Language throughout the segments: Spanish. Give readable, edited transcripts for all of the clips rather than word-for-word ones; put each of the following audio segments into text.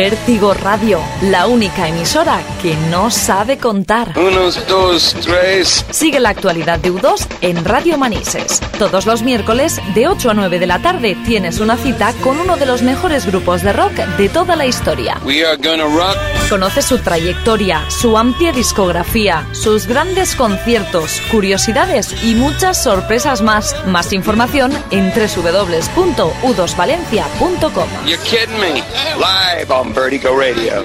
Vértigo Radio, la única emisora que no sabe contar. 1, 2, 3. Sigue la actualidad de U2 en Radio Manises. Todos los miércoles, de 8 a 9 de la tarde, tienes una cita con uno de los mejores grupos de rock de toda la historia. We are gonna rock. Conoce su trayectoria, su amplia discografía, sus grandes conciertos, curiosidades y muchas sorpresas más. Más información en www.u2valencia.com. You're kidding me. Live on Vertigo Radio.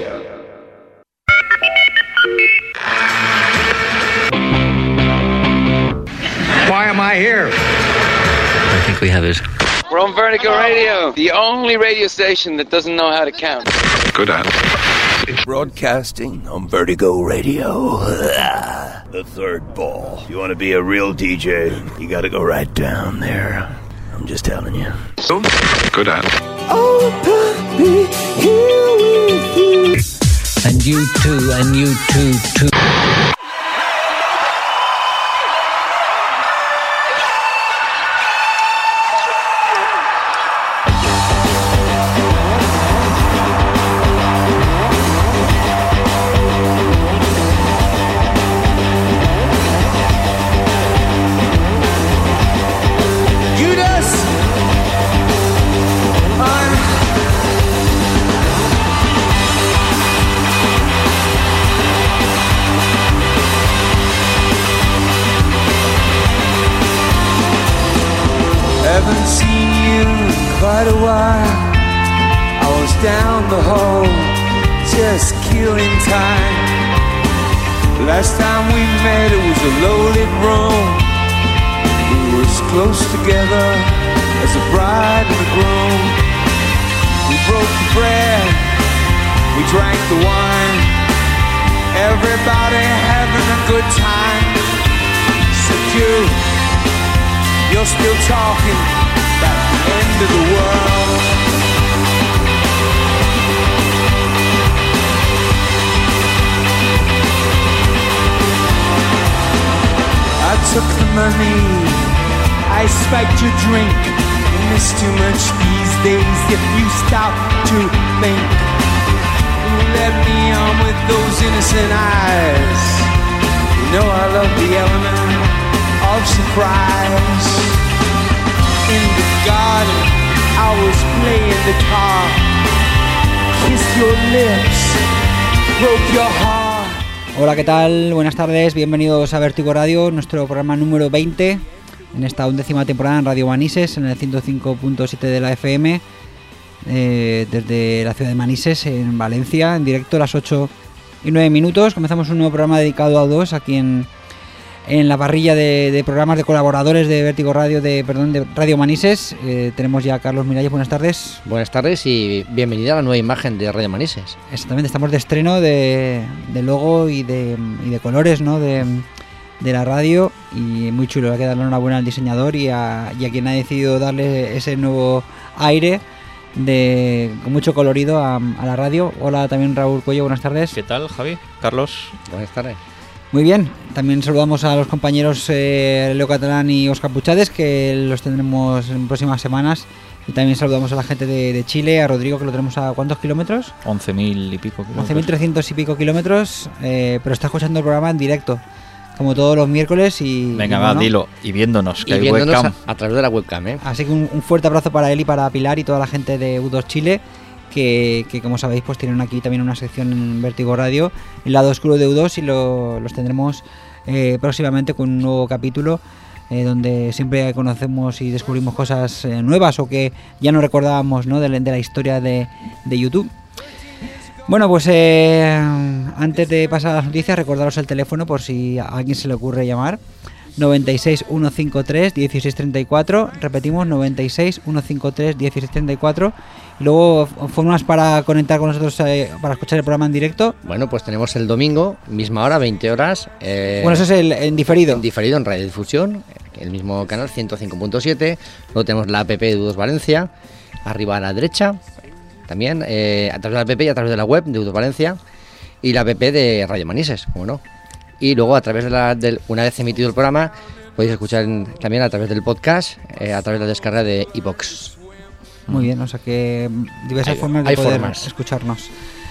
Why am I here? I think we have it. We're on Vertigo Radio, the only radio station that doesn't know how to count. Good at. Broadcasting on Vertigo Radio. The third ball. You want to be a real DJ, you got to go right down there. I'm just telling you. Good at. Oh, puppy, here with you. And you too. Haven't seen you in quite a while. I was down the hall, just killing time. Last time we met it was a loaded room. We were as close together as a bride and a groom. We broke the bread, we drank the wine. Everybody having a good time. Except you're still talking about the end of the world. I took the money, I spiked your drink. You miss too much these days if you stop to think. You let me on with those innocent eyes. You know I love the element of surprise. In the garden I was playing the guitar. Kissed your lips, broke your heart. Hola, ¿qué tal? Buenas tardes, bienvenidos a Vértigo Radio, nuestro programa número 20 en esta 11ª temporada en Radio Manises, en el 105.7 de la FM, desde la ciudad de Manises, en Valencia, en directo a las 8:09. Comenzamos un nuevo programa dedicado a U2 aquí en la parrilla de programas de colaboradores de Vértigo Radio, de Radio Manises. Tenemos ya a Carlos Miralles. Buenas tardes. Buenas tardes y bienvenida a la nueva imagen de Radio Manises. Exactamente, estamos de estreno de logo y de colores, ¿no? de la radio, y muy chulo. Hay que darle enhorabuena al diseñador y a quien ha decidido darle ese nuevo aire con mucho colorido a la radio. Hola también Raúl Cuello, buenas tardes. ¿Qué tal, Javi? Carlos. Buenas tardes. Muy bien, también saludamos a los compañeros Leo Catalán y Óscar Puchades, que los tendremos en próximas semanas, y también saludamos a la gente de Chile, a Rodrigo, que lo tenemos a ¿cuántos kilómetros? 11.000 y pico kilómetros. 11.300 y pico kilómetros, pero está escuchando el programa en directo, como todos los miércoles. Venga, va, dilo, y viéndonos, que y hay viéndonos webcam. a través de la webcam, ¿eh? Así que un fuerte abrazo para él y para Pilar y toda la gente de U2 Chile, que como sabéis pues tienen aquí también una sección en Vértigo Radio, el lado oscuro de U2, y los tendremos próximamente con un nuevo capítulo donde siempre conocemos y descubrimos cosas nuevas o que ya no recordábamos, ¿no? de la historia de YouTube. Bueno, pues antes de pasar a las noticias, recordaros el teléfono por si a alguien se le ocurre llamar. 96 153 1634, repetimos, 96 153 1634. Y luego formas para conectar con nosotros para escuchar el programa en directo. Bueno, pues tenemos el domingo, misma hora, 20 horas. Bueno, eso es en diferido. En diferido, en radiodifusión, el mismo canal 105.7. Luego tenemos la app de U2 Valencia, arriba a la derecha, también a través de la app y a través de la web de U2 Valencia, y la app de Radio Manises, como no. Y luego a través una vez emitido el programa, podéis escuchar también a través del podcast, a través de la descarga de iVoox. Muy bien, o sea que diversas formas de hay poder formas. escucharnos.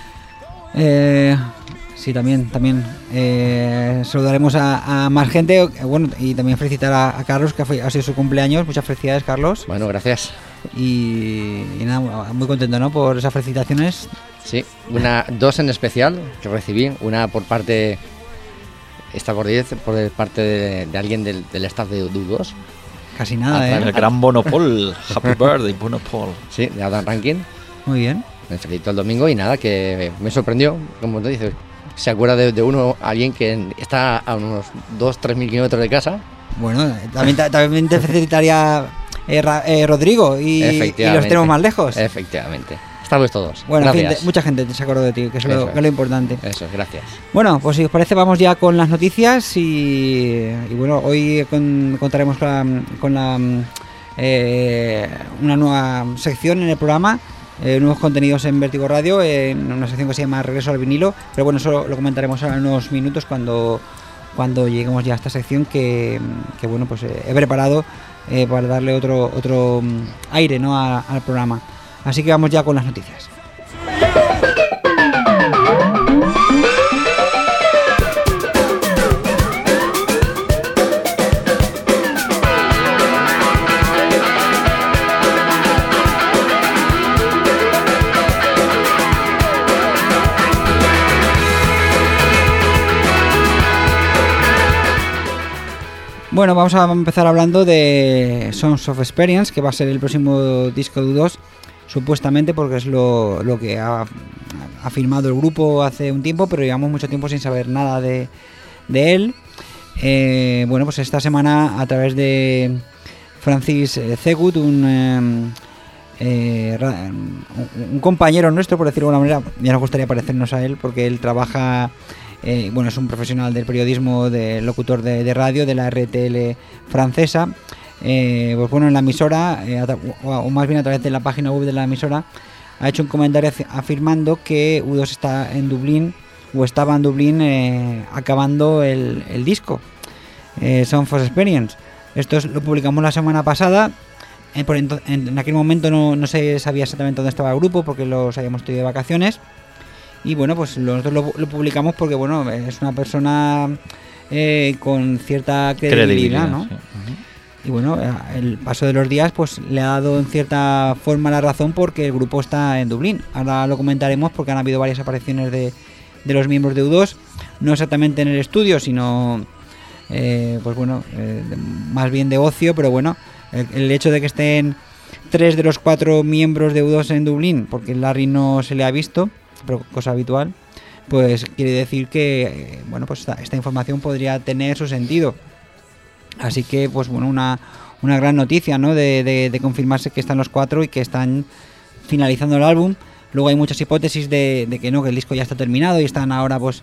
Sí, también saludaremos a más gente, bueno, y también felicitar a Carlos, que ha sido su cumpleaños. Muchas felicidades, Carlos. Bueno, gracias. Y nada, muy contento, ¿no?, por esas felicitaciones. Sí, dos en especial que recibí, una por parte, esta por 10, por parte de alguien del staff de U2. Casi nada, El gran Bonopol. Happy birthday, Bonopol. Sí, de Adam Rankin. Muy bien. Me felicitó el domingo y nada, que me sorprendió, como te dices, se acuerda de uno, alguien que está a unos 2-3 mil kilómetros de casa. Bueno, también te felicitaría Rodrigo y los tenemos más lejos. Efectivamente. Estamos todos. Bueno, gracias. en fin, mucha gente se acordó de ti, que es lo importante. Eso es, gracias. Bueno, pues si os parece vamos ya con las noticias y bueno, hoy contaremos con una nueva sección en el programa, nuevos contenidos en Vértigo Radio, en una sección que se llama Regreso al vinilo, pero bueno, eso lo comentaremos ahora en unos minutos cuando lleguemos ya a esta sección que bueno, pues he preparado para darle otro aire, ¿no?, al programa. Así que vamos ya con las noticias. Bueno, vamos a empezar hablando de Songs of Experience, que va a ser el próximo disco de U2, supuestamente, porque es lo que ha firmado el grupo hace un tiempo, pero llevamos mucho tiempo sin saber nada de él. Bueno, pues esta semana, a través de Francis Zegut, un compañero nuestro, por decirlo de alguna manera, ya nos gustaría parecernos a él, porque él trabaja... bueno, es un profesional del periodismo, de locutor de radio de la RTL francesa. Pues bueno, en la emisora, o más bien a través de la página web de la emisora, ha hecho un comentario afirmando que U2 está en Dublín, o estaba en Dublín, acabando el disco Songs of Experience. Esto lo publicamos la semana pasada. En aquel momento no se sabía exactamente dónde estaba el grupo, porque los habíamos tenido de vacaciones. Y bueno, pues nosotros lo publicamos porque bueno, es una persona con cierta credibilidad, ¿no? Sí. Y bueno, el paso de los días pues le ha dado en cierta forma la razón, porque el grupo está en Dublín. Ahora lo comentaremos porque han habido varias apariciones de los miembros de U2, no exactamente en el estudio, sino pues bueno, más bien de ocio, pero bueno, el hecho de que estén 3 de los 4 miembros de U2 en Dublín, porque Larry no se le ha visto, pero cosa habitual, pues quiere decir que bueno, pues esta información podría tener su sentido. Así que pues bueno, una gran noticia, ¿no?, de confirmarse que están los 4 y que están finalizando el álbum. Luego hay muchas hipótesis de que no, que el disco ya está terminado y están ahora pues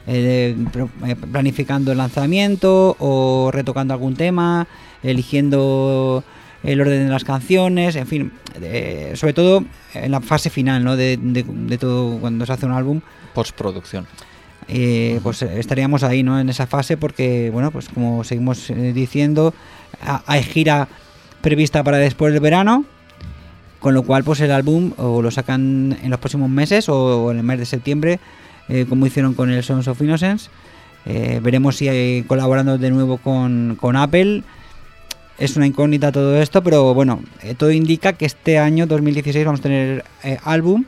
planificando el lanzamiento o retocando algún tema, eligiendo el orden de las canciones, en fin, sobre todo en la fase final, ¿no?, de todo cuando se hace un álbum. Postproducción. Pues estaríamos ahí, ¿no?, en esa fase, porque bueno, pues como seguimos diciendo, hay gira prevista para después del verano, con lo cual pues el álbum o lo sacan en los próximos meses o en el mes de septiembre, como hicieron con el Songs of Innocence. Veremos si colaborando de nuevo con Apple. Es una incógnita todo esto, pero bueno, todo indica que este año 2016 vamos a tener álbum.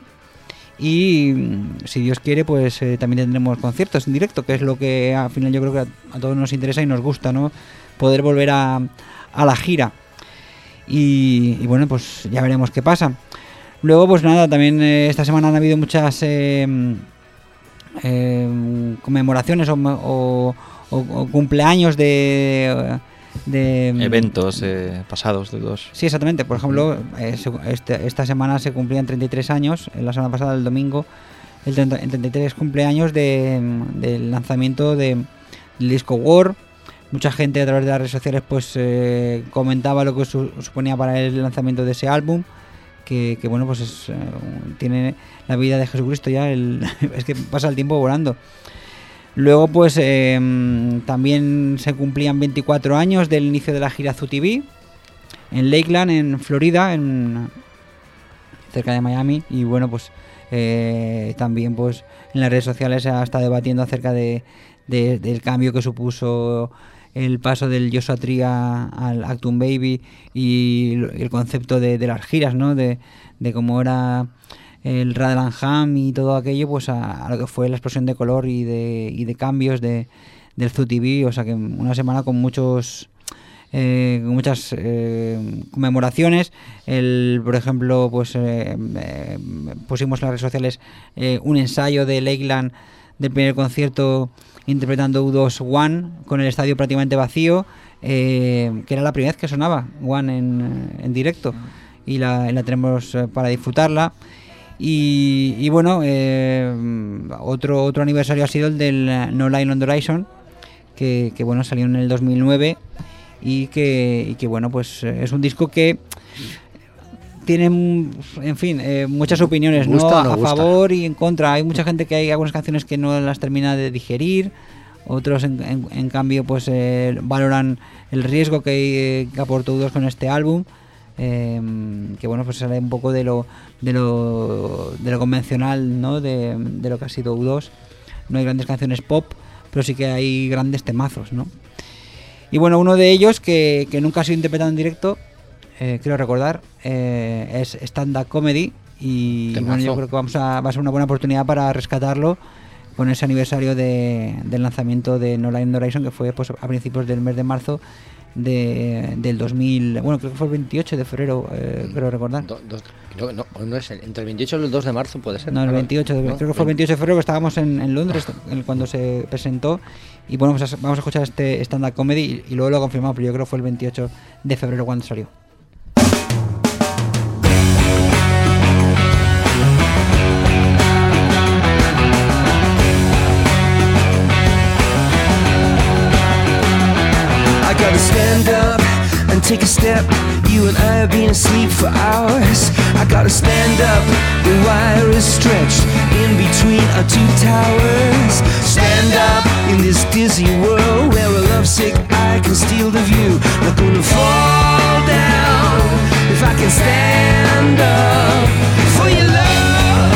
Y si Dios quiere, pues también tendremos conciertos en directo, que es lo que al final yo creo que a todos nos interesa y nos gusta, ¿no?, poder volver a la gira. Y bueno, pues ya veremos qué pasa. Luego, pues nada, también esta semana han habido muchas conmemoraciones o cumpleaños de eventos pasados de U2. Sí, exactamente. Por ejemplo, esta semana se cumplían 33 años, la semana pasada, el domingo, el 33 cumpleaños del lanzamiento del disco War. Mucha gente a través de las redes sociales pues comentaba lo que suponía para el lanzamiento de ese álbum, que bueno, pues tiene la vida de Jesucristo ya, es que pasa el tiempo volando. Luego pues también se cumplían 24 años del inicio de la gira Zoo TV en Lakeland, en Florida, en cerca de Miami, y bueno, pues también pues en las redes sociales se ha estado debatiendo acerca del cambio que supuso el paso del Joshua Tree al Achtung Baby, y el concepto de las giras, ¿no? De cómo era el Raglan Ham y todo aquello, pues a lo que fue la explosión de color y de cambios del Zoo TV. O sea que una semana con muchas conmemoraciones. Por ejemplo, pues pusimos en las redes sociales un ensayo de Lakeland del primer concierto interpretando U2 One con el estadio prácticamente vacío, que era la primera vez que sonaba One en directo, y la tenemos para disfrutarla. Y bueno, otro aniversario ha sido el del No Line on the Horizon, que bueno, salió en el 2009, y que bueno, pues es un disco que tiene, en fin, muchas opiniones, ¿no? A favor y en contra. Hay mucha gente que hay algunas canciones que no las termina de digerir, otros en cambio pues valoran el riesgo que aportó U2 con este álbum, que bueno, pues sale un poco de lo convencional, ¿no? De lo que ha sido U2. No hay grandes canciones pop, pero sí que hay grandes temazos, ¿no? Y bueno, uno de ellos que nunca ha sido interpretado en directo, quiero recordar, es stand-up comedy, y bueno, yo creo que va a ser una buena oportunidad para rescatarlo con ese aniversario del lanzamiento de No Line on the Horizon, que fue pues a principios del mes de marzo del 2000, bueno, creo que fue el 28 de febrero, creo recordar. No es entre el 28 y el 2 de marzo, puede ser. No, el 28, creo que fue el 28 de febrero, que estábamos en Londres cuando se presentó. Y bueno, pues vamos a escuchar este stand-up comedy y luego lo confirmamos, pero yo creo que fue el 28 de febrero cuando salió. I gotta stand up and take a step. You and I have been asleep for hours. I gotta stand up, the wire is stretched in between our two towers. Stand up in this dizzy world where a lovesick eye can steal the view. Not gonna fall down if I can stand up for your love.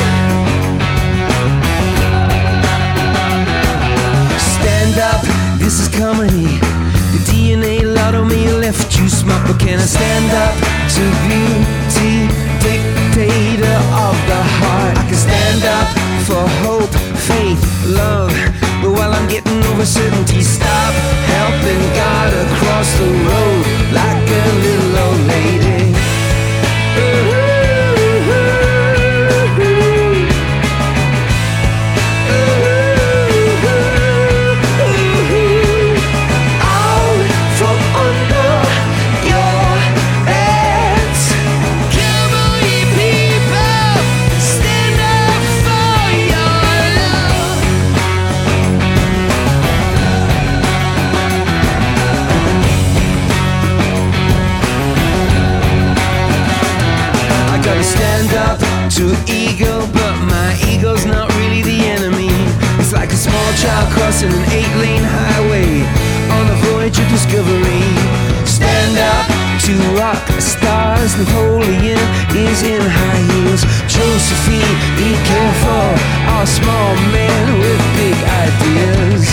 Stand up, this is comedy. The DNA lotto me left you smart, but can I stand up to beauty, dictator of the heart? I can stand up for hope, faith, love, but while I'm getting over certainty, stop helping God across the road like a little old lady. To ego, but my ego's not really the enemy. It's like a small child crossing an 8-lane highway on a voyage of discovery. Stand up to rock stars. Napoleon is in high heels. Josephine, be careful, our small man with big ideas.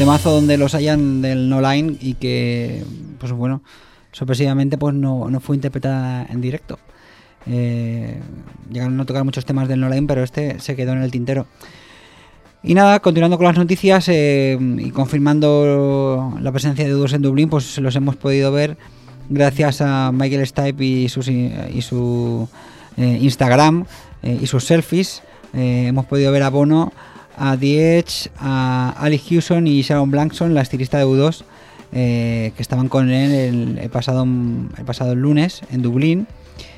temazo donde los hayan del No Line y que, pues bueno, sorpresivamente pues no fue interpretada en directo. Llegaron a tocar muchos temas del No Line, pero este se quedó en el tintero. Y nada, continuando con las noticias y confirmando la presencia de U2 en Dublín, pues los hemos podido ver gracias a Michael Stipe y su Instagram y sus selfies. Hemos podido ver a Bono, a The Edge, a Ali Hewson y Sharon Blankson, la estilista de U2, que estaban con él el pasado lunes en Dublín.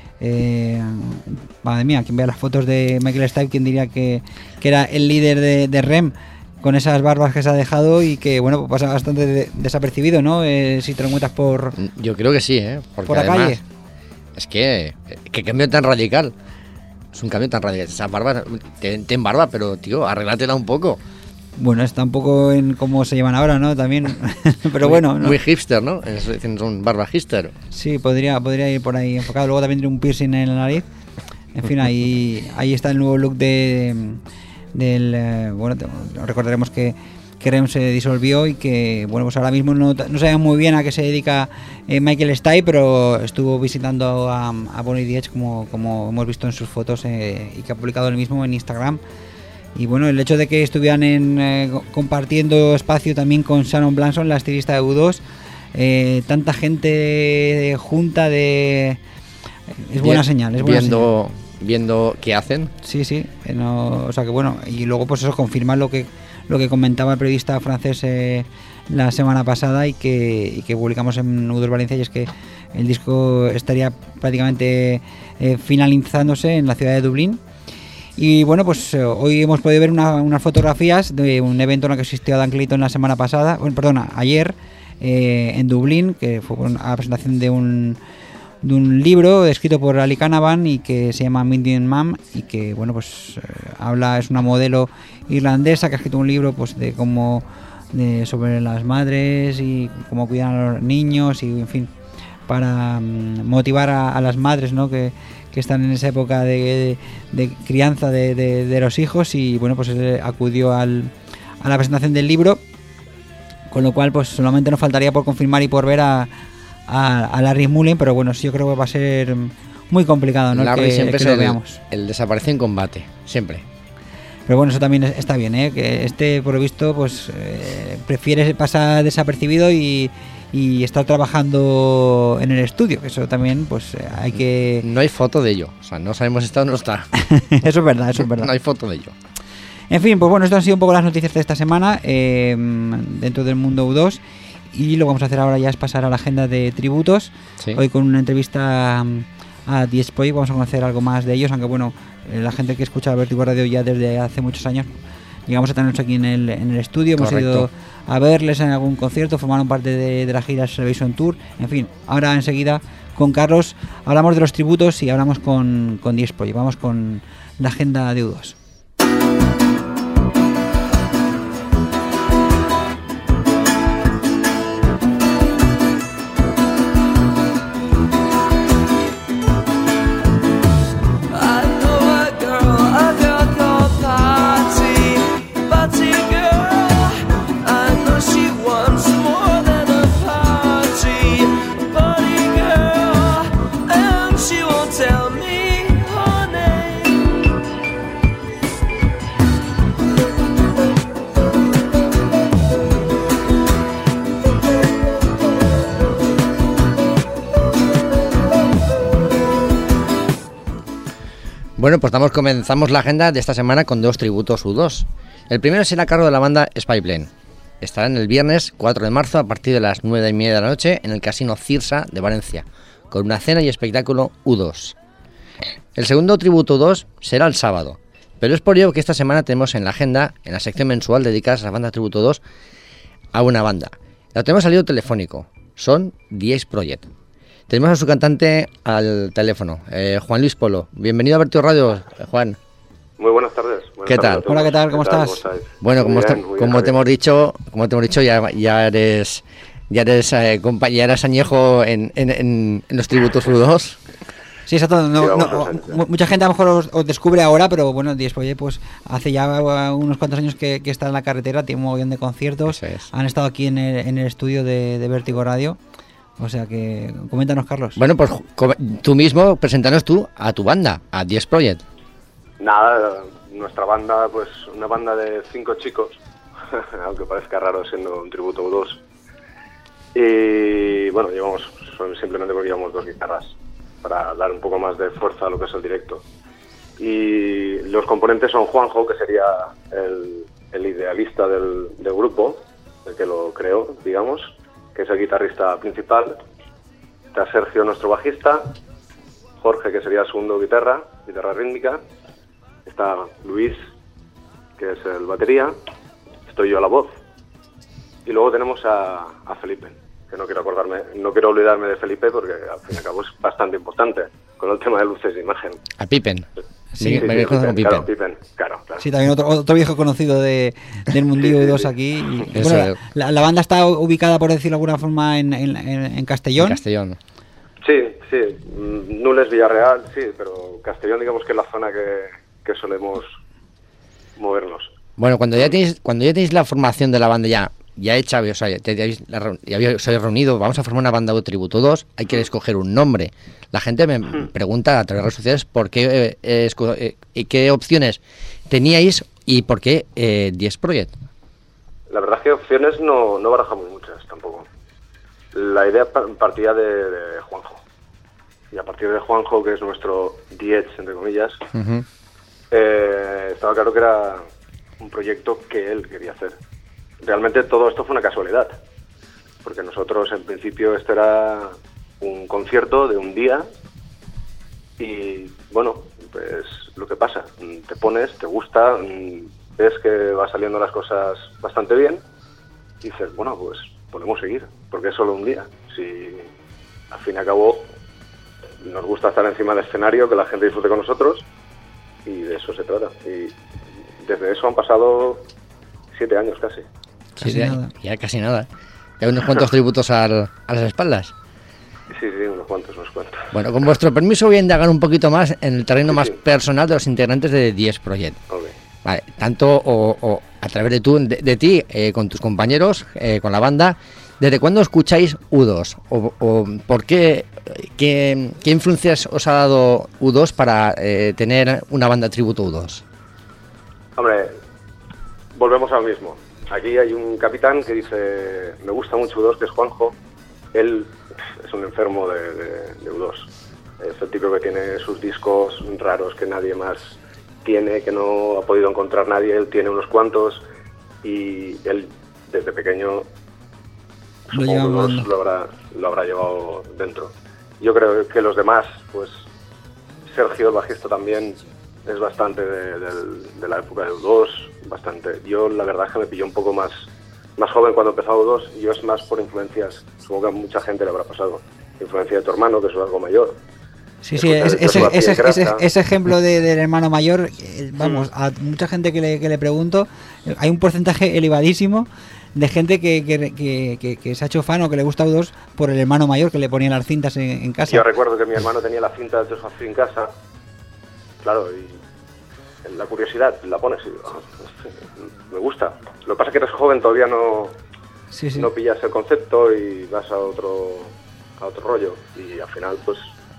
Madre mía, quien vea las fotos de Michael Stipe, quien diría que era el líder de REM, con esas barbas que se ha dejado y que bueno, pues pasa bastante desapercibido, ¿no? Si te lo encuentras por... Yo creo que sí, porque por la además, calle. Es que cambio tan radical. Es un cambio tan radical. Esas barbas, ten barba, pero tío, arreglátela un poco. Bueno, está un poco en cómo se llevan ahora, ¿no? También, pero bueno, ¿no? Muy hipster, ¿no? Son barba hipster. Sí, podría ir por ahí enfocado. Luego también tiene un piercing en la nariz. En fin, ahí está el nuevo look del... bueno, recordaremos que REM se disolvió y que, bueno, pues ahora mismo no sabemos muy bien a qué se dedica Michael Stipe, pero estuvo visitando a Bono y The Edge, como hemos visto en sus fotos y que ha publicado él mismo en Instagram. Y bueno, el hecho de que estuvieran compartiendo espacio también con Sharon Blankson, la estilista de U2, tanta gente junta es buena señal, es buena señal. Viendo qué hacen. Sí, o sea que bueno, y luego pues eso confirma lo que comentaba el periodista francés la semana pasada y que publicamos en U2 Valencia, y es que el disco estaría prácticamente finalizándose en la ciudad de Dublín. Y bueno, pues hoy hemos podido ver unas fotografías de un evento en el que asistió Dan Clayton la semana pasada, ayer, en Dublín, que fue a la presentación de un libro escrito por Ali Canavan y que se llama Indian Mom, y que bueno, pues es una modelo irlandesa que ha escrito un libro pues de cómo sobre las madres y cómo cuidan a los niños, y en fin, para motivar a las madres, ¿no? que están en esa época de crianza de los hijos. Y bueno, pues acudió a la presentación del libro, con lo cual pues solamente nos faltaría por confirmar y por ver a Larry Mullen, pero bueno, sí, yo creo que va a ser muy complicado, ¿no? Larry siempre que es lo veamos. El desaparece en combate, siempre. Pero bueno, eso también está bien, que por lo visto pues prefiere pasar desapercibido y estar trabajando en el estudio, que eso también pues hay que... No hay foto de ello, o sea, no sabemos si está o no está. Eso es verdad. No hay foto de ello. En fin, pues bueno, esto han sido un poco las noticias de esta semana dentro del mundo U2. Y lo que vamos a hacer ahora ya es pasar a la agenda de tributos. Sí. Hoy con una entrevista a The Spoy vamos a conocer algo más de ellos, aunque bueno, la gente que escucha Vertigo Radio ya desde hace muchos años llegamos a tenerlos aquí en el estudio. Correcto. Hemos ido a verles en algún concierto, formaron parte de la gira Salvation Tour. En fin, ahora enseguida con Carlos hablamos de los tributos y hablamos con The Spoy. Vamos con la agenda de U2. Bueno, pues comenzamos la agenda de esta semana con dos tributos U2. El primero será a cargo de la banda Spyplane. Estarán el viernes 4 de marzo a partir de las 9:30 de la noche en el Casino Cirsa de Valencia, con una cena y espectáculo U2. El segundo tributo U2 será el sábado, pero es por ello que esta semana tenemos en la agenda, en la sección mensual dedicada a la banda tributo U2, a una banda. La tenemos al lío telefónico, son The Ace Project. Tenemos a su cantante al teléfono, Juan Luis Polo. Bienvenido a Vertigo Radio, Juan. Muy buenas tardes. ¿Qué tal? Hola, ¿qué tal? ¿Cómo estás? Bueno, como te hemos dicho, ya eres añejo en los tributos U2. Sí, exacto. Llevamos Mucha gente a lo mejor os descubre ahora, pero bueno, Diez Project pues hace ya unos cuantos años que está en la carretera, tiene un montón de conciertos. Han estado aquí en el estudio de Vértigo Radio. O sea que, coméntanos, Carlos. Bueno, pues tú mismo, preséntanos tú a tu banda, a Diez Project. Nada, nuestra banda, pues una banda de 5 chicos, aunque parezca raro siendo un tributo U2. Y bueno, simplemente porque llevamos 2 guitarras, para dar un poco más de fuerza a lo que es el directo. Y los componentes son Juanjo, que sería el idealista del grupo, el que lo creó, digamos, que es el guitarrista principal. Está Sergio, nuestro bajista, Jorge, que sería el segundo guitarra rítmica, está Luis, que es el batería, estoy yo a la voz, y luego tenemos a Felipe, que no quiero olvidarme de Felipe porque al fin y al cabo es bastante importante con el tema de luces de imagen. A Pippen. Sí, me conozco con Pippen. Claro, Pippen, claro. Sí, también otro viejo conocido del mundillo U2 aquí. Y, bueno, la banda está ubicada, por decirlo de alguna forma, en Castellón. En Castellón. Sí. Nules, Villarreal, sí, pero Castellón digamos que es la zona que solemos movernos. Bueno, cuando ya tenéis la formación de la banda ya hecha, o sea, ya os habéis reunido, vamos a formar una banda de tributo 2, hay que escoger un nombre. La gente me pregunta a través de redes sociales por qué qué opciones teníais y por qué Diez Project. La verdad es que opciones no barajamos muchas tampoco. La idea partía de Juanjo. Y a partir de Juanjo, que es nuestro Diez, entre comillas, estaba claro que era un proyecto que él quería hacer. Realmente todo esto fue una casualidad, porque nosotros en principio esto era un concierto de un día y bueno, pues lo que pasa, te pones, te gusta, ves que va saliendo las cosas bastante bien y dices, bueno, pues podemos seguir, porque es solo un día. Si al fin y al cabo nos gusta estar encima del escenario, que la gente disfrute con nosotros y de eso se trata. Y desde eso han pasado 7 años casi. Ya casi nada. Ya unos cuantos tributos a las espaldas. Sí, unos cuantos. Bueno, con vuestro permiso voy a indagar un poquito más en el terreno más personal de los integrantes de Diez Project. Okay. Vale, tanto o a través de ti, con tus compañeros, con la banda, ¿desde cuándo escucháis U2? ¿O por qué influencias os ha dado U2 para tener una banda tributo U2? Hombre, volvemos al mismo. Aquí hay un capitán que dice, me gusta mucho U2, que es Juanjo. Él es un enfermo de U2. Es el tipo que tiene sus discos raros que nadie más tiene, que no ha podido encontrar nadie. Él tiene unos cuantos y él desde pequeño supongo que lo habrá llevado dentro. Yo creo que los demás, pues Sergio, el bajista, también es bastante de la época de U2, bastante. Yo la verdad es que me pilló un poco más joven cuando empezó U2, y yo es más por influencias, supongo que a mucha gente le habrá pasado, influencia de tu hermano, que es algo mayor. Sí, ese ejemplo del hermano mayor, vamos, a mucha gente que le pregunto, hay un porcentaje elevadísimo de gente que se ha hecho fan o que le gusta U2 por el hermano mayor que le ponía las cintas en casa. Yo recuerdo que mi hermano tenía la cinta de José en casa, claro, y la curiosidad la pones y me gusta. Lo que pasa es que eres joven, todavía no pillas el concepto y vas a otro rollo, y al final pues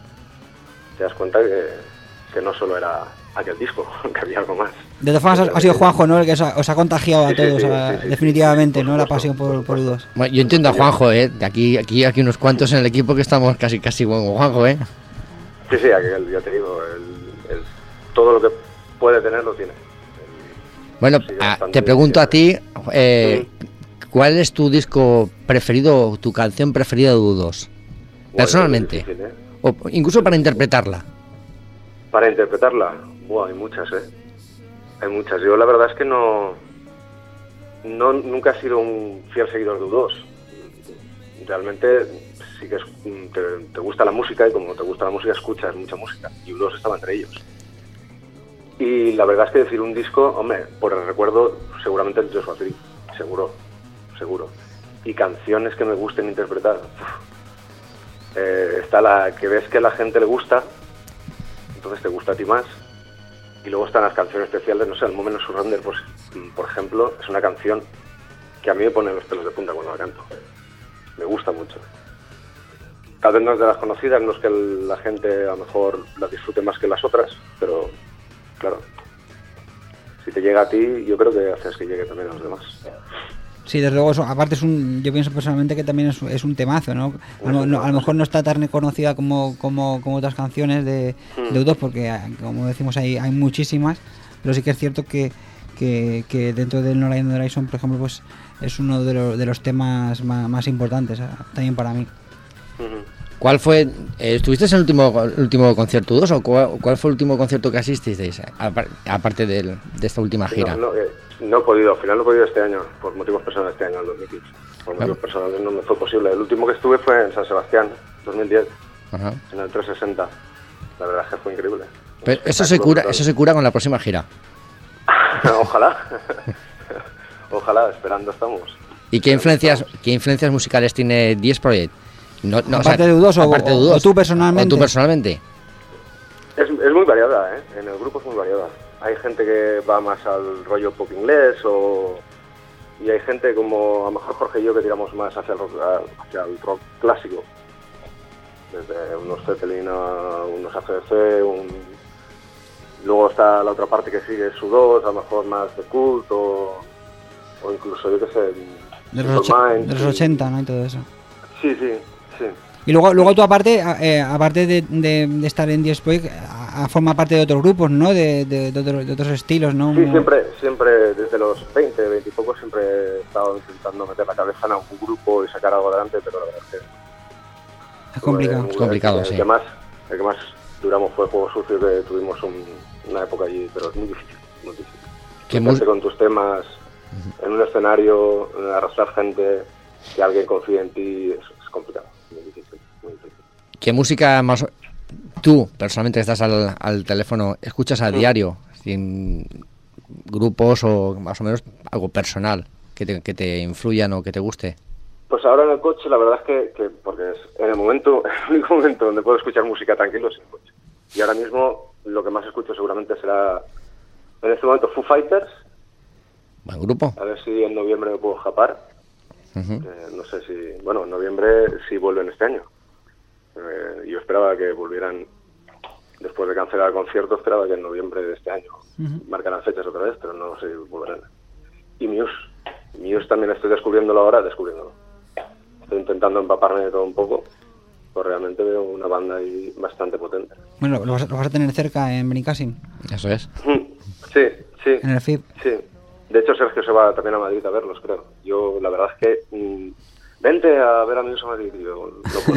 te das cuenta que no solo era aquel disco, que había algo más. De todas formas ha sido Juanjo, ¿no?, el que os ha contagiado a todos, definitivamente, ¿no?, la pasión por U2. Bueno, yo entiendo a Juanjo, de aquí unos cuantos en el equipo que estamos casi con Juanjo, Sí, aquel, ya te digo, todo lo que puede tener lo tiene. Bueno, te pregunto a ti, ¿cuál es tu disco preferido, tu canción preferida de U2? Personalmente. Difícil, o incluso para interpretarla. Para interpretarla, hay muchas, Hay muchas. Yo la verdad es que nunca he sido un fiel seguidor de U2. Realmente sí que te gusta la música, y como te gusta la música escuchas mucha música, y U2 estaba entre ellos. Y la verdad es que decir un disco, hombre, por el recuerdo, seguramente el Joshua Tree, seguro. Y canciones que me gusten interpretar. Está la que ves que a la gente le gusta, entonces te gusta a ti más. Y luego están las canciones especiales, no sé, el Moment of Surrender, pues, por ejemplo, es una canción que a mí me pone los pelos de punta cuando la canto. Me gusta mucho. Tal vez no es de las conocidas, no es que la gente a lo mejor la disfrute más que las otras, pero claro, si te llega a ti, yo creo que haces que llegue también a los demás. Sí, desde luego, aparte yo pienso personalmente que también es un temazo, ¿no? A lo mejor no está tan reconocida como otras canciones de U2, porque como decimos hay muchísimas, pero sí que es cierto que dentro del No Line on the Horizon, por ejemplo, pues es uno de los temas más importantes también para mí. ¿Cuál fue, estuviste en el último concierto U2 o cuál fue el último concierto que asististeis, aparte de esta última gira? No he podido, al final no he podido este año, por motivos personales este año, en 2015. Por motivos personales no me fue posible. El último que estuve fue en San Sebastián, 2010, en el 360. La verdad es que fue increíble. Pero eso se cura con la próxima gira. Ojalá. Ojalá, esperando estamos. ¿Y qué influencias musicales tiene Diez Project? Aparte de U2 o tú personalmente. ¿O tú personalmente? Es muy variada, ¿eh? En el grupo es muy variada. Hay gente que va más al rollo pop inglés y hay gente como a lo mejor Jorge y yo que tiramos más hacia el rock clásico. Desde unos Zeppelin a unos AC/DC, luego está la otra parte que sigue U2, a lo mejor más de Cult o incluso yo qué sé, de los 80, ¿no? Y todo eso. Sí. Y luego tú aparte de estar en Diez Project, forma parte de otros grupos, ¿no? De otros estilos, ¿no? Sí, siempre desde los 20 y poco siempre he estado intentando meter la cabeza en algún grupo y sacar algo adelante, pero la verdad es que es complicado. Es complicado, sí. El que más duramos fue Juego Sucio, que tuvimos una época allí, pero es muy difícil. Meterte con tus temas en un escenario, arrastrar gente, que alguien confíe en ti, es complicado. Muy difícil. ¿Qué música más tú, personalmente, que estás al teléfono, escuchas a diario? Sin grupos o más o menos algo personal que te influyan o que te guste. Pues ahora en el coche, la verdad es que porque es el único momento donde puedo escuchar música tranquilo es en el coche. Y ahora mismo lo que más escucho seguramente será, en este momento, Foo Fighters. Buen grupo. A ver si en noviembre me puedo escapar. No sé si... Bueno, en noviembre sí vuelven este año. Yo esperaba que volvieran, después de cancelar el concierto, esperaba que en noviembre de este año marcaran fechas otra vez, pero no sé si volverán. Y Muse también estoy descubriéndolo ahora, Estoy intentando empaparme de todo un poco, pues realmente veo una banda ahí bastante potente. Bueno, lo vas a tener cerca en Benicàssim. Eso es. Sí. En el FIP. Sí. De hecho, Sergio se va también a Madrid a verlos, creo. Yo, la verdad es que... vente a ver a Muse a Madrid. Y yo,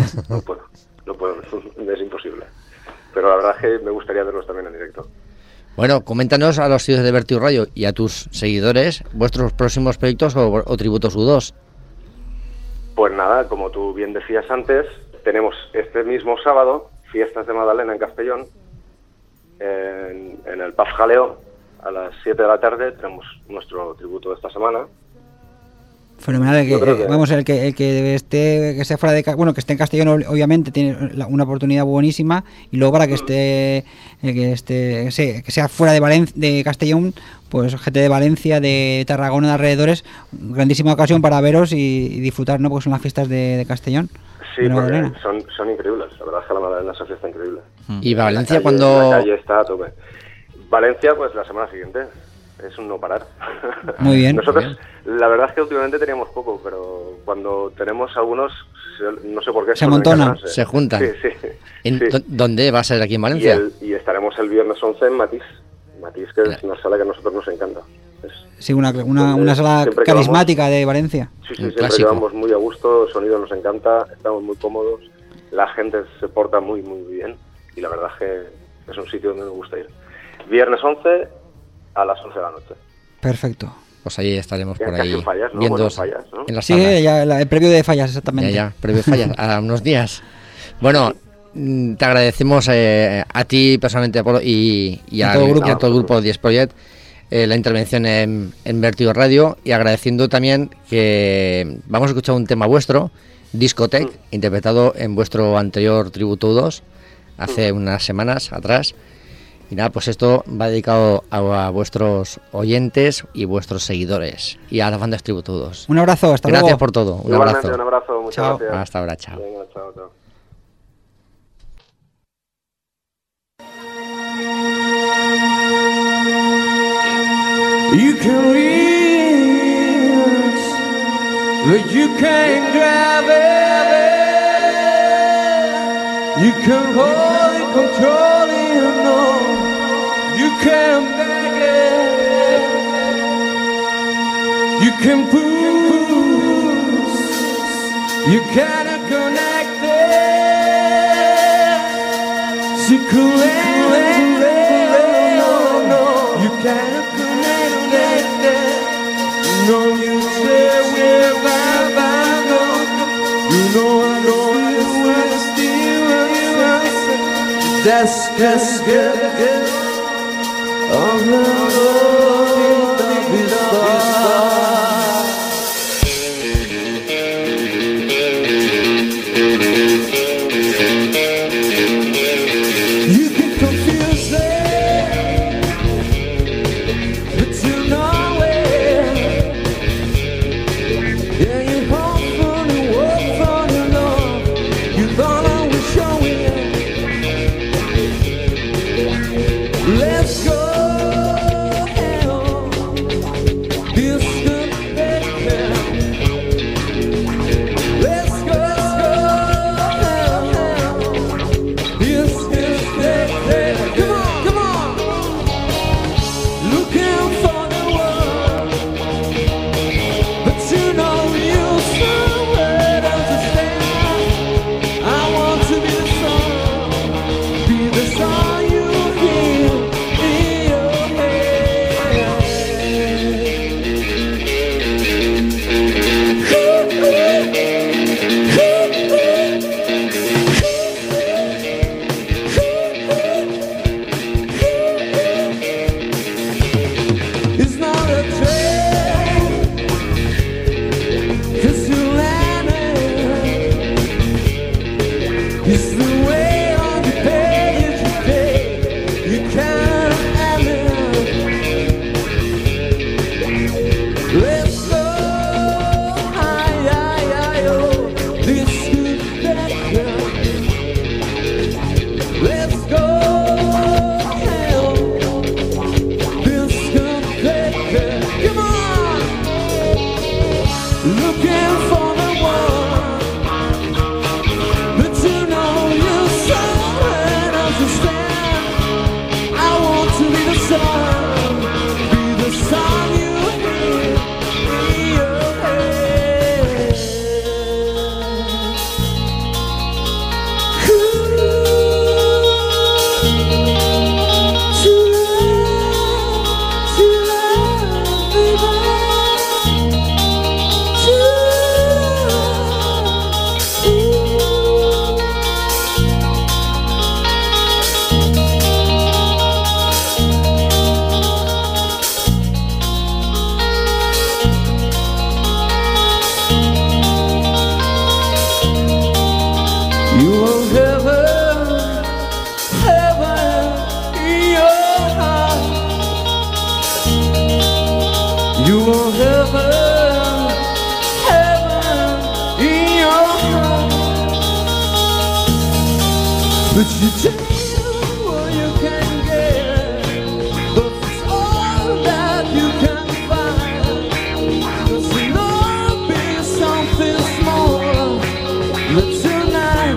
no puedo. Es imposible. Pero la verdad es que me gustaría verlos también en directo. Bueno, coméntanos a los seguidores de Vertigo Radio y a tus seguidores vuestros próximos proyectos o tributos U2. Pues nada, como tú bien decías antes, tenemos este mismo sábado Fiestas de Madalena en Castellón, en el Pub Jaleo, a las 7 de la tarde. Tenemos nuestro tributo de esta semana. Fenomenal, que esté fuera de, bueno, que esté en Castellón, obviamente tiene una oportunidad buenísima, y luego para que sea fuera de Castellón, pues gente de Valencia, de Tarragona, de alrededores, grandísima ocasión para veros y disfrutar, ¿no? Porque son las fiestas de Castellón. Sí, porque son increíbles, la verdad es que la Madalena es una fiesta increíble. ¿Y Valencia cuando...? La calle está a tope. Valencia, pues la semana siguiente. Es un no parar. Muy bien. Nosotros, muy bien. La verdad es que últimamente teníamos poco, pero cuando tenemos algunos, no sé por qué... Se amontonan. Se juntan. Sí. ¿Dónde va a ser aquí en Valencia? Y estaremos el viernes 11 en Matiz, que es una sala que a nosotros nos encanta. Sí, una sala carismática de Valencia. Sí, siempre quedamos muy a gusto, el sonido nos encanta, estamos muy cómodos, la gente se porta muy, muy bien, y la verdad es que es un sitio donde nos gusta ir. Viernes 11 a las 11 de la noche. Perfecto. Pues ahí estaremos por ahí Fallas, ¿no? viendo Fallas, ¿no? en las sí, salas. el previo de Fallas, exactamente. Ya, previo de Fallas, a unos días. Bueno, te agradecemos a ti personalmente, Apolo, y a todo el grupo Diez Project la intervención en Vertigo Radio, y agradeciendo también que vamos a escuchar un tema vuestro, Discotech, interpretado en vuestro anterior tributo 2, hace unas semanas atrás. Y nada, pues esto va dedicado a vuestros oyentes y vuestros seguidores y a las bandas tributudos. Un abrazo, hasta luego. Gracias por todo. Un Igualmente, abrazo. un abrazo, muchas Chao. gracias. Hasta ahora, chao. Venga, chao, chao. You can reach, but you can't grab it. You can hold it, control it, no, you can't beg it. You can push, you cannot connect it. Circulate, no, you cannot connect it. No, you say we're bad, no. You know I know it's still that's good. Oh, no, you can confuse it, but you know it. Yeah, you hope for the work for the Lord. You thought I was showing it. Let's go. This good better. Let's go. This is better. Come on. Looking for the world, but you know you somewhere understand. I want to be the sun you hear in your head. It's not a trend, 'cause you landed. It's the way on the page you take. You can't have it. Let's go high, oh, this could better. Let's go hell, this could better. Come on, looking for the one, but you know you somewhere understand. I want to be the sun you hear in your head. To love, baby. You will heaven in your heart. You will heaven in your heart. But you tell what you can get, but it's all that you can find. Does love be something small? But tonight.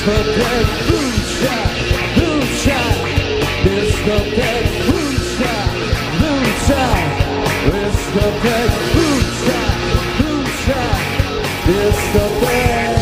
discotheque, moonshine, moonshine, discotheque, moonshine, moonshine, discotheque, moonshine, moonshine, discotheque.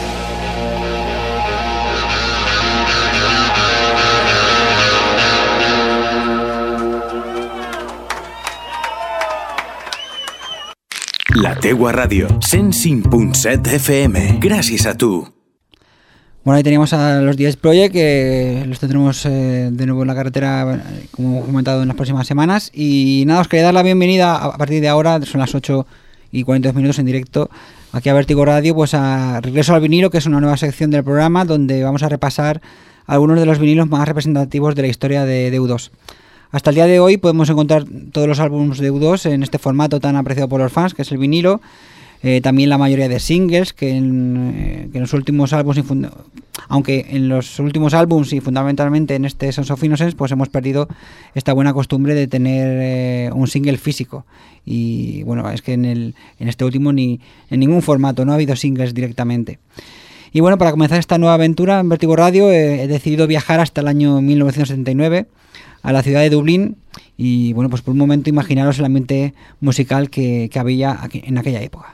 La Tegua Ràdio, 105.7 FM. Gràcies a tu. Bueno, ahí teníamos a los 10 Project, que los tendremos de nuevo en la carretera, como hemos comentado, en las próximas semanas. Y nada, os quería dar la bienvenida a partir de ahora, son las 8:42 en directo, aquí a Vértigo Radio, pues a Regreso al Vinilo, que es una nueva sección del programa donde vamos a repasar algunos de los vinilos más representativos de la historia de U2. Hasta el día de hoy podemos encontrar todos los álbumes de U2 en este formato tan apreciado por los fans, que es el vinilo. También la mayoría de singles, que en los últimos álbumes, aunque en los últimos álbumes y fundamentalmente en este Sons of Innocence, pues hemos perdido esta buena costumbre de tener un single físico. Y bueno, es que en este último ni en ningún formato no ha habido singles directamente. Y bueno, para comenzar esta nueva aventura en Vértigo Radio he decidido viajar hasta el año 1979 a la ciudad de Dublín y bueno, pues por un momento imaginaros el ambiente musical que había en aquella época.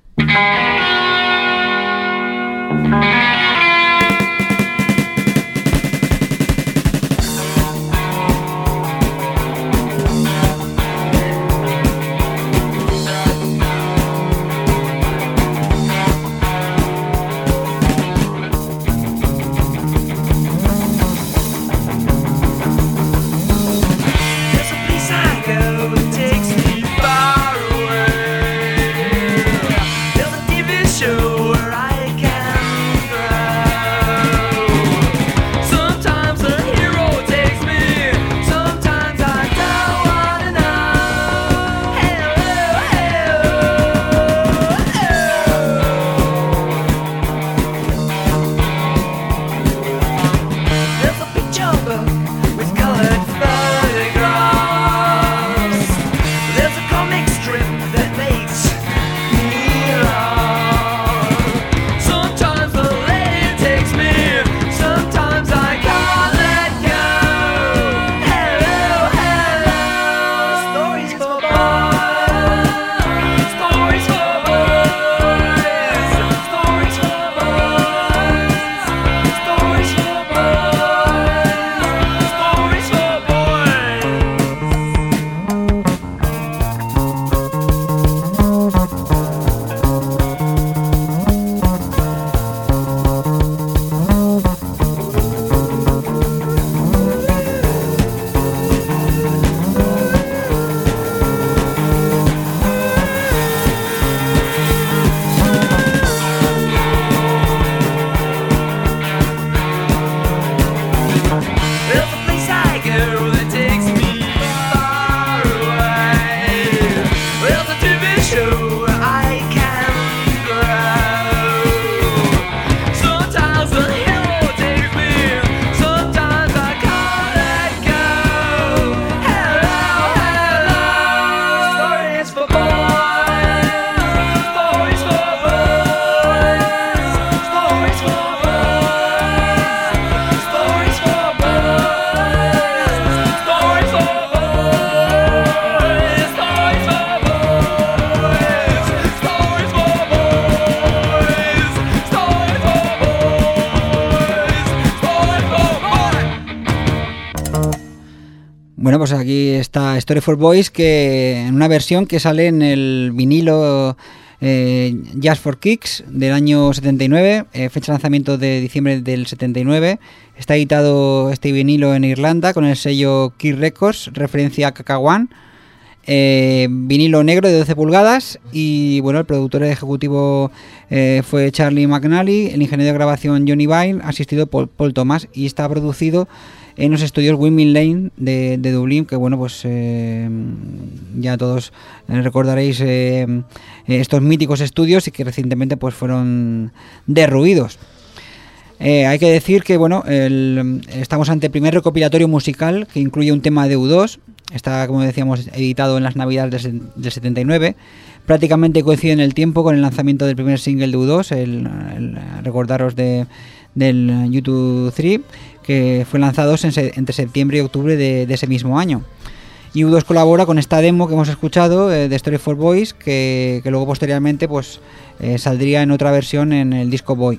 Bueno, pues aquí está Story for Boys, que en una versión que sale en el vinilo Just for Kicks del año 79, fecha de lanzamiento de diciembre del 79. Está editado este vinilo en Irlanda con el sello Key Records, referencia a Cacawan. Vinilo negro de 12 pulgadas y bueno, el productor ejecutivo fue Charlie McNally, el ingeniero de grabación Johnny Vine, asistido por Paul Thomas, y está producido en los estudios Windmill Lane de Dublín, que bueno, pues ya todos recordaréis estos míticos estudios y que recientemente pues fueron derruidos. Hay que decir que bueno, estamos ante el primer recopilatorio musical que incluye un tema de U2. Está, como decíamos, editado en las navidades del 79. Prácticamente coincide en el tiempo con el lanzamiento del primer single de U2, recordaros de del YouTube 3, que fue lanzado entre septiembre y octubre de ese mismo año. Y U2 colabora con esta demo que hemos escuchado de Story for Boys, que luego posteriormente pues saldría en otra versión en el disco Boy.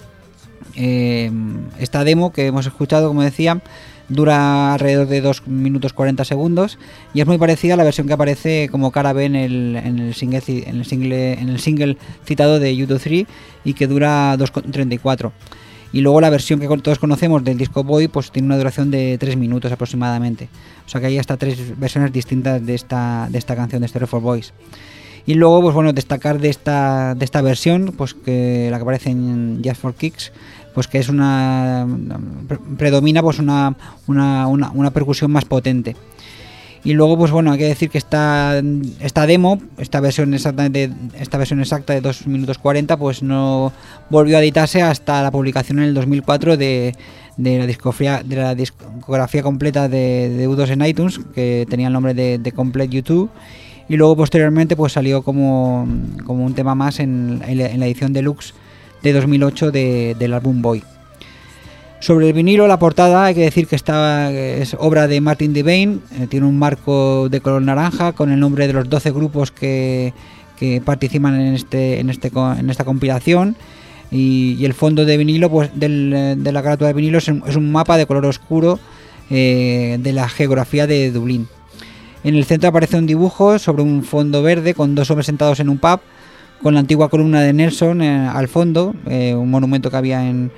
Esta demo que hemos escuchado, como decía, dura alrededor de 2 minutos 40 segundos y es muy parecida a la versión que aparece como cara B en el single citado de YouTube 3 y que dura 2:34. Y luego la versión que todos conocemos del disco Boy pues tiene una duración de 3 minutos aproximadamente. O sea que hay hasta 3 versiones distintas de esta canción de Story for Boys. Y luego, pues bueno, destacar de esta versión, pues que la que aparece en Just for Kicks, pues que es predomina pues una percusión más potente. Y luego, pues bueno, hay que decir que esta demo, esta versión exacta de 2 minutos 40, pues no volvió a editarse hasta la publicación en el 2004 de la discografía completa de U2 en iTunes, que tenía el nombre de Complete YouTube. Y luego posteriormente pues salió como un tema más en la edición deluxe de 2008 del álbum Boy. Sobre el vinilo, la portada, hay que decir que es obra de Martin Devane, tiene un marco de color naranja con el nombre de los 12 grupos que participan en esta compilación, y el fondo de vinilo, pues de la carátula de vinilo es un mapa de color oscuro de la geografía de Dublín. En el centro aparece un dibujo sobre un fondo verde con 2 hombres sentados en un pub, con la antigua columna de Nelson al fondo, un monumento que había en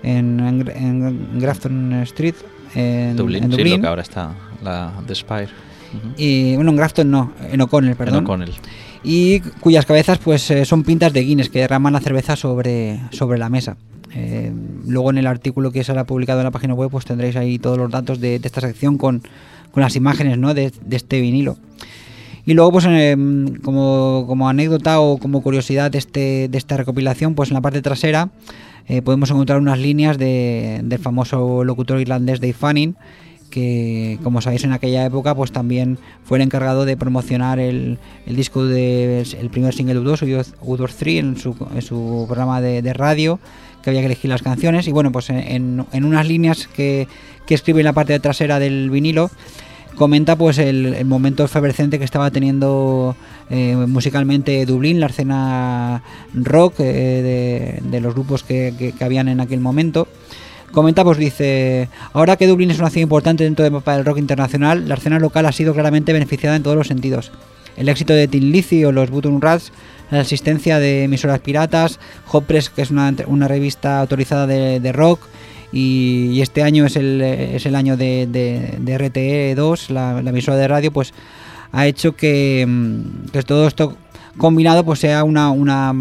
Grafton Street, en Dublín. Sí, lo que ahora está la The Spire. Y bueno, en Grafton no, en O'Connell, perdón. En O'Connell. Y cuyas cabezas pues son pintas de Guinness que derraman la cerveza sobre la mesa. Luego en el artículo que será publicado en la página web pues tendréis ahí todos los datos de esta sección con las imágenes, ¿no?, de este vinilo. Y luego pues como anécdota o como curiosidad de esta recopilación, pues en la parte trasera podemos encontrar unas líneas del famoso locutor irlandés Dave Fanning, que como sabéis en aquella época pues también fue el encargado de promocionar el disco el primer single U2, U2 3, en su programa de radio, que había que elegir las canciones. Y bueno, pues en unas líneas que escribe en la parte trasera del vinilo, comenta pues el momento efervescente que estaba teniendo musicalmente Dublín, la escena rock de los grupos que habían en aquel momento. Comenta, pues dice: ahora que Dublín es una ciudad importante dentro del mapa del rock internacional, la escena local ha sido claramente beneficiada en todos los sentidos. El éxito de Tin Lizzy o los Button Rats, la existencia de emisoras piratas, Hot Press, que es una revista autorizada de rock, y este año es el año de RTE2, la emisora de radio, pues ha hecho que todo esto combinado pues sea una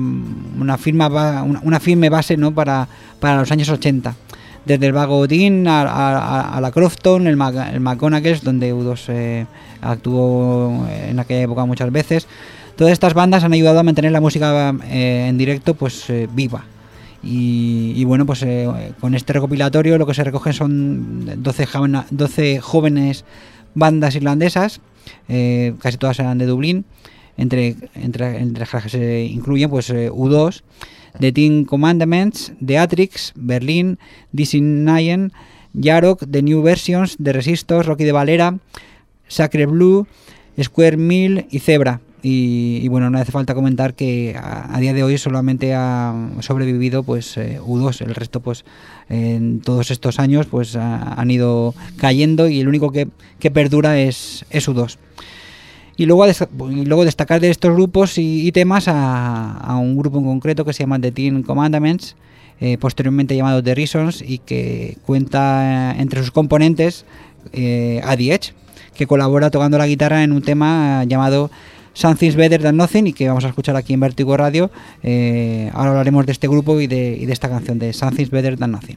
firme base, ¿no?, para los años 80. Desde el Vago Dean a la Crofton, el McGonagall, donde U2 actuó en aquella época muchas veces. Todas estas bandas han ayudado a mantener la música en directo pues viva. Y bueno, pues con este recopilatorio lo que se recogen son 12 jóvenes bandas irlandesas, casi todas eran de Dublín, entre las que se incluyen pues U2, The Ten Commandments, The Atrix, Berlín, DC9, Yarok, The New Versions, The Resistors, Rocky de Valera, Sacred Blue, Square Mill y Zebra. Y bueno, no hace falta comentar que a día de hoy solamente ha sobrevivido pues U2, el resto pues en todos estos años pues han ido cayendo, y el único que perdura es U2. Y luego destacar de estos grupos y temas a un grupo en concreto que se llama The Ten Commandments, posteriormente llamado The Reasons, y que cuenta entre sus componentes a The Edge, que colabora tocando la guitarra en un tema llamado Something's Better Than Nothing, y que vamos a escuchar aquí en Vértigo Radio. Ahora hablaremos de este grupo y de esta canción de Something's Better Than Nothing.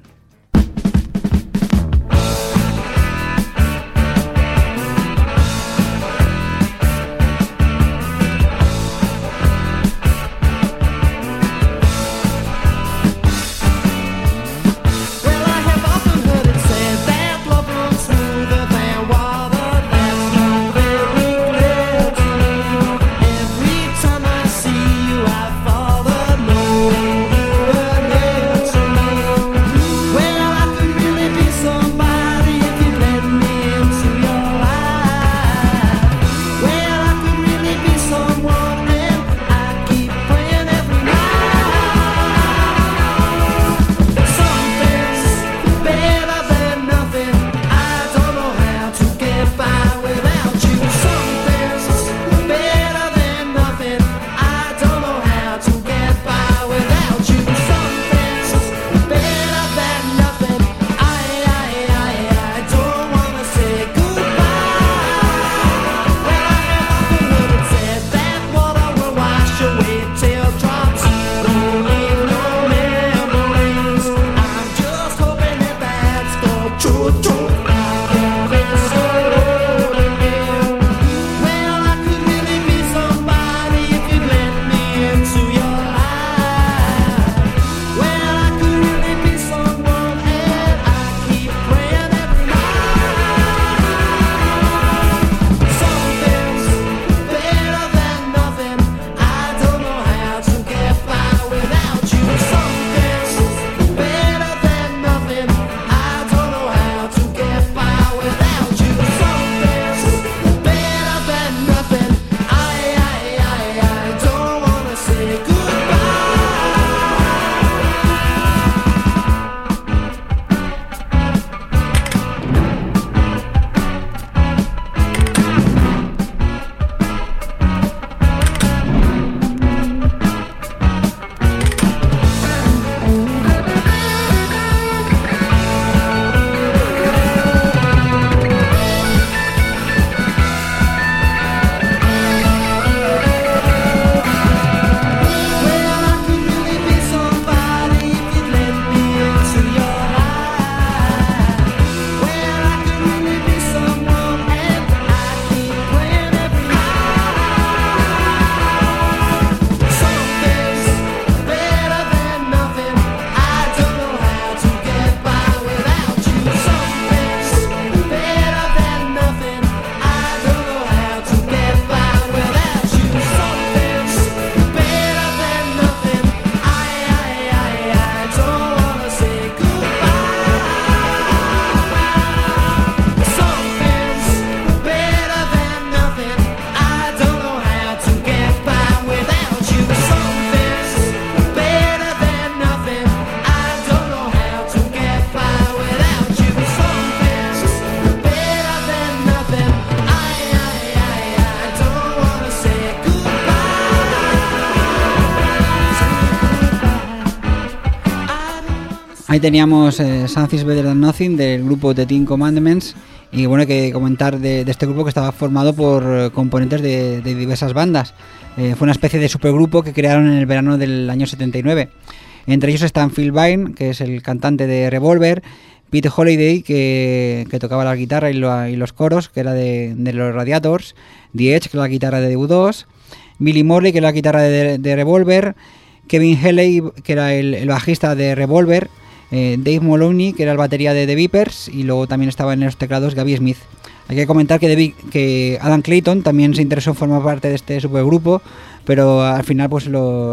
Ahí teníamos Something's Better Than Nothing del grupo The Ten Commandments. Y bueno, hay que comentar de este grupo que estaba formado por componentes de diversas bandas. Fue una especie de supergrupo que crearon en el verano del año 79. Entre ellos están Phil Vine, que es el cantante de Revolver, Pete Holiday, que tocaba la guitarra y los coros, que era de los Radiators, The Edge, que era la guitarra de U2, Billy Morley, que era la guitarra de Revolver, Kevin Healy, que era el bajista de Revolver, Dave Maloney, que era el batería de The Vipers, y luego también estaba en los teclados Gabby Smith. Hay que comentar que Adam Clayton también se interesó en formar parte de este supergrupo, pero al final pues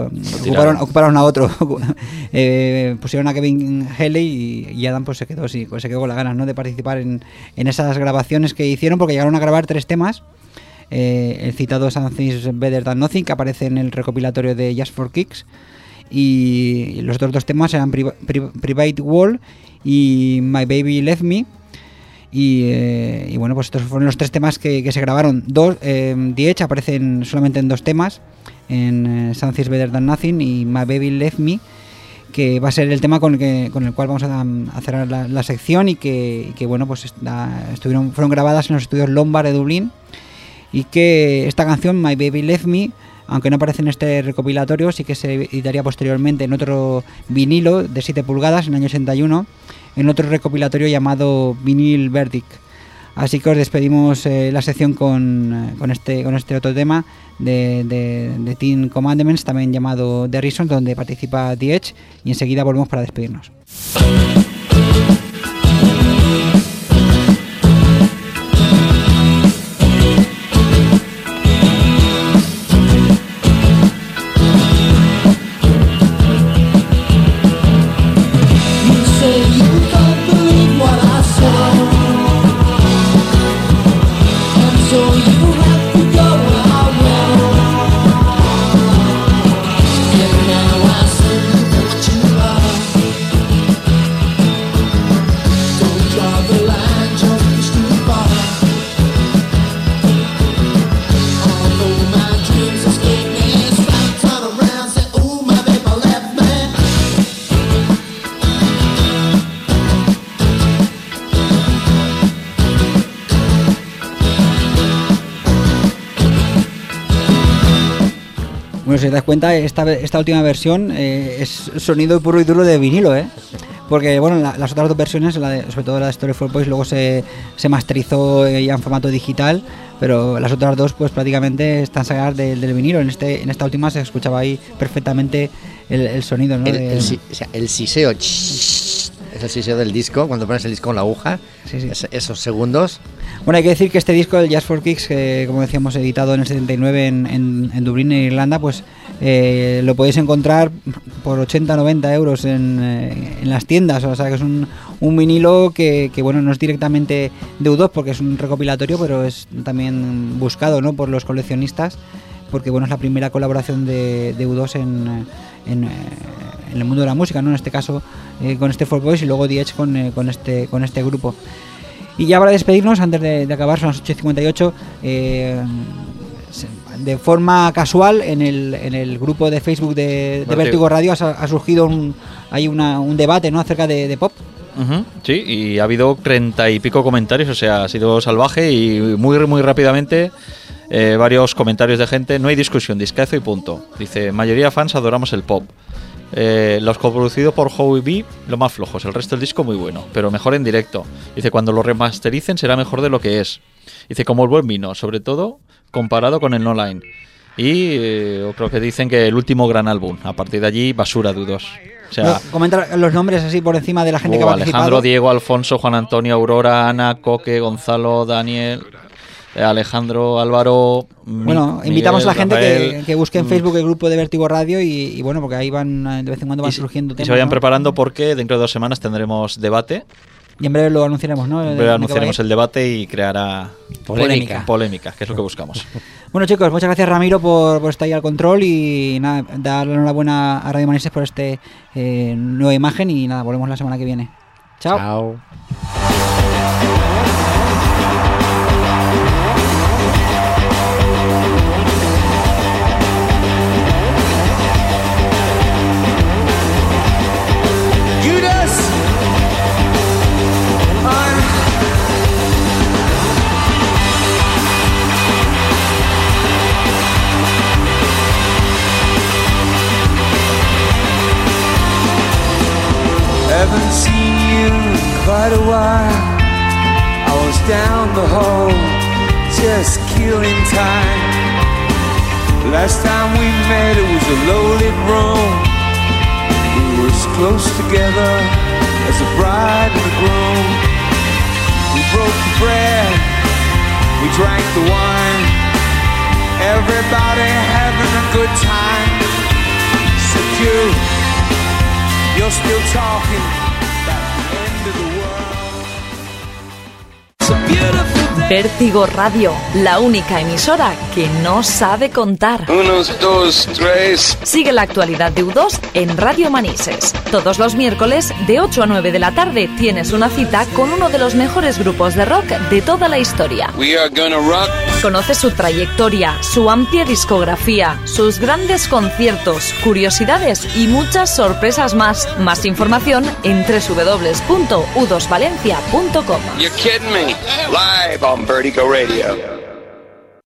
ocuparon a otro. Pusieron a Kevin Healy y Adam pues se quedó con las ganas, ¿no?, de participar en esas grabaciones que hicieron, porque llegaron a grabar 3 temas. El citado Something's Better Than Nothing, que aparece en el recopilatorio de Just for Kicks, y los otros 2 temas eran Private Wall y My Baby Left Me. Y bueno, pues estos fueron los 3 temas que se grabaron. The Edge aparecen solamente en 2 temas, en Something's Better Than Nothing y My Baby Left Me, que va a ser el tema con el cual vamos a cerrar la sección, y que bueno, pues fueron grabadas en los estudios Lombard de Dublín, y que esta canción, My Baby Left Me, aunque no aparece en este recopilatorio, sí que se editaría posteriormente en otro vinilo de 7 pulgadas en el año 81, en otro recopilatorio llamado Vinyl Verdict. Así que os despedimos la sección con este otro tema de Ten Commandments, también llamado The Reason, donde participa The Edge, y enseguida volvemos para despedirnos. Bueno, si te das cuenta, esta última versión es sonido puro y duro de vinilo, porque bueno, las otras dos versiones, sobre todo la de Story for Boys, luego se masterizó ya en formato digital, pero las otras dos pues prácticamente están sacadas del vinilo. En esta última se escuchaba ahí perfectamente el sonido, ¿no? El siseo, es el siseo del disco, cuando pones el disco con la aguja, sí. Esos segundos. Bueno, hay que decir que este disco, el Just for Kicks, como decíamos, editado en el 79 en Dublín, en Irlanda, pues lo podéis encontrar por 80-90 euros en las tiendas. O sea que es un vinilo que bueno, no es directamente de U2 porque es un recopilatorio, pero es también buscado, ¿no?, por los coleccionistas, porque bueno, es la primera colaboración de U2 en el mundo de la música, ¿no? En este caso con este For Boys y luego The Edge con este grupo. Y ya para despedirnos, antes de acabar, son las 8:58, de forma casual en el grupo de Facebook de Vértigo Radio ha surgido un debate, ¿no?, acerca de pop. Uh-huh, sí, y ha habido 30 y pico comentarios, o sea, ha sido salvaje y muy rápidamente varios comentarios de gente. No hay discusión, discazo y punto. Dice, mayoría fans adoramos el pop. Los coproducidos por Howie B, lo más flojos. El resto del disco muy bueno, pero mejor en directo. Dice, cuando lo remastericen será mejor de lo que es. Dice, como el buen vino, sobre todo comparado con el No Line. Y creo que dicen que el último gran álbum. A partir de allí, basura de U2. O sea, comenta los nombres así por encima de la gente que ha participado. Alejandro, Diego, Alfonso, Juan Antonio, Aurora, Ana, Coque, Gonzalo, Daniel, Alejandro, Álvaro. Bueno, invitamos a la gente que busque en Facebook el grupo de Vértigo Radio y bueno, porque ahí de vez en cuando van surgiendo temas. Y se vayan, ¿no?, preparando, ¿no?, porque dentro de 2 semanas tendremos debate. Y en breve lo anunciaremos, ¿no? En breve anunciaremos el debate y creará polémica, que es lo que buscamos. Bueno, chicos, muchas gracias, Ramiro, por estar ahí al control y nada, darle enhorabuena a Radio Manises por nueva imagen y nada, volvemos la semana que viene. Chao. Haven't seen you in quite a while. I was down the hall, just killing time. Last time we met it was a loaded room. We were as close together as the bride and the groom. We broke the bread, we drank the wine. Everybody having a good time. Except you're still talking about the end of the world. It's a beautiful day. Vértigo Radio, la única emisora que no sabe contar. 1, 2, 3. Sigue la actualidad de U2 en Radio Manises. Todos los miércoles, de 8 a 9 de la tarde, tienes una cita con uno de los mejores grupos de rock de toda la historia. We are gonna rock. Conoce su trayectoria, su amplia discografía, sus grandes conciertos, curiosidades y muchas sorpresas más. Más información en www.u2valencia.com. You're kidding me. Live on Vertigo Radio.